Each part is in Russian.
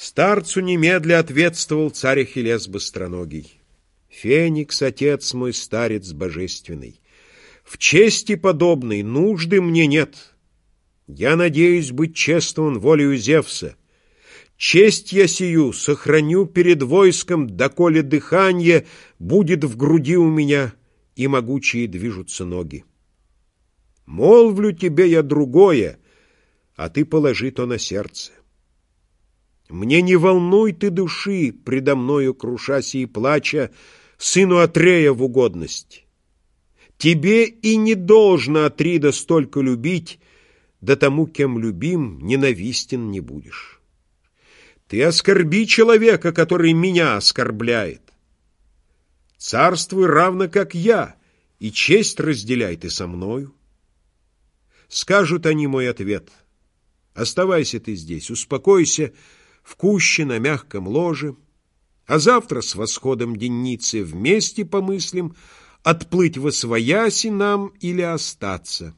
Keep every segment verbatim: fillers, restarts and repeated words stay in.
Старцу немедля ответствовал царь Ахиллес быстроногий: «Феникс, отец мой, старец божественный, в чести подобной нужды мне нет. Я надеюсь быть чествован волею Зевса. Честь я сию сохраню перед войском, доколе дыхание будет в груди у меня и могучие движутся ноги. Молвлю тебе я другое, а ты положи то на сердце. Мне не волнуй ты души, предо мною крушась и плача, сыну Атрея в угодность. Тебе и не должно Атрида столько любить, да тому, кем любим, ненавистен не будешь. Ты оскорби человека, который меня оскорбляет. Царствуй равно, как я, и честь разделяй ты со мною». Скажут они мой ответ: «Оставайся ты здесь, успокойся в куще на мягком ложе, а завтра с восходом денницы вместе помыслим, отплыть восвояси нам или остаться».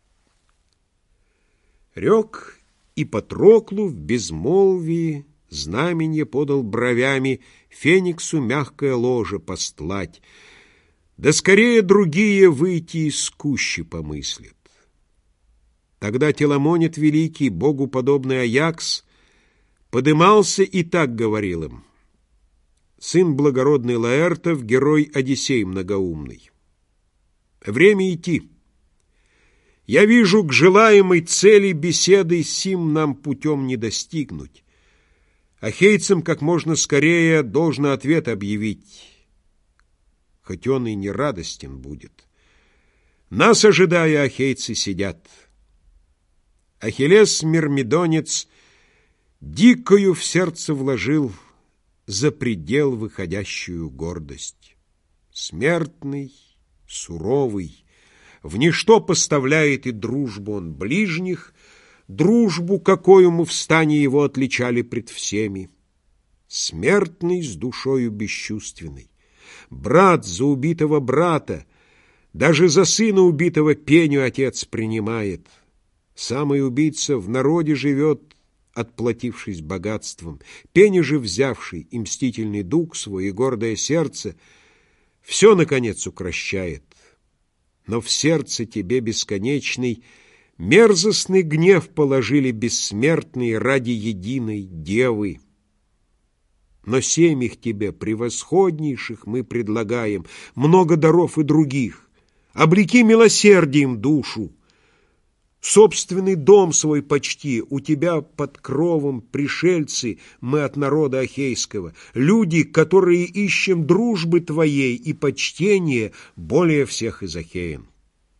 Рек и Патроклу в безмолвии знаменье подал бровями Фениксу мягкое ложе постлать, да скорее другие выйти из кущи помыслят. Тогда Теламонит великий, богу подобный Аякс, подымался и так говорил им: «Сын благородный Лаэртов, герой Одиссей многоумный, время идти. Я вижу, к желаемой цели беседы сим нам путем не достигнуть. Ахейцам как можно скорее должно ответ объявить, хоть он и не радостен будет. Нас, ожидая, ахейцы сидят». Ахиллес Мирмидонец дикою в сердце вложил за предел выходящую гордость. Смертный, суровый, в ничто поставляет и дружбу он ближних, дружбу, какую мы в стане его отличали пред всеми. Смертный с душою бесчувственной, брат за убитого брата, даже за сына убитого пеню отец принимает. Самый убийца в народе живет, отплатившись богатством. Пеня же, взявший и мстительный дух свой, и гордое сердце, все, наконец, укращает. Но в сердце тебе бесконечный мерзостный гнев положили бессмертные ради единой девы. Но семь их тебе, превосходнейших, мы предлагаем, много даров и других. Облеки милосердием душу. Собственный дом свой почти, у тебя под кровом пришельцы мы от народа ахейского, люди, которые ищем дружбы твоей и почтения более всех из ахеян.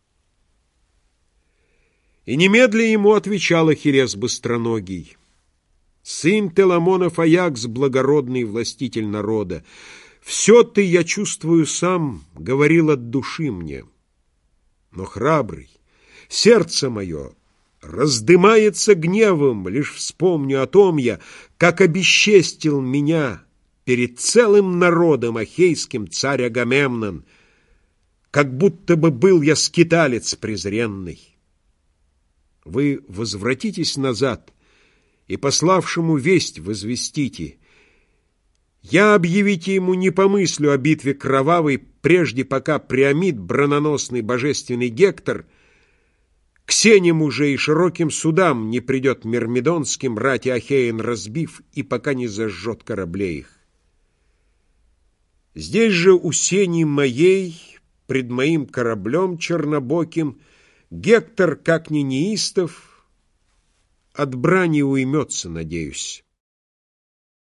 И немедля ему отвечал Ахиллес быстроногий: «Сын Теламонов Аякс, благородный властитель народа, все ты, я чувствую сам, говорил от души мне. Но, храбрый, сердце мое раздымается гневом, лишь вспомню о том я, как обесчестил меня перед целым народом ахейским царь Агамемнон, как будто бы был я скиталец презренный. Вы возвратитесь назад и пославшему весть возвестите: я объявите ему не помыслю о битве кровавой, прежде пока Приамид, брононосный божественный Гектор, к сеням уже и широким судам не придет мирмидонским, рати Ахеян разбив, и пока не зажжет кораблей их. Здесь же у сени моей, пред моим кораблем чернобоким, Гектор, как ни неистов, от брани уймется, надеюсь.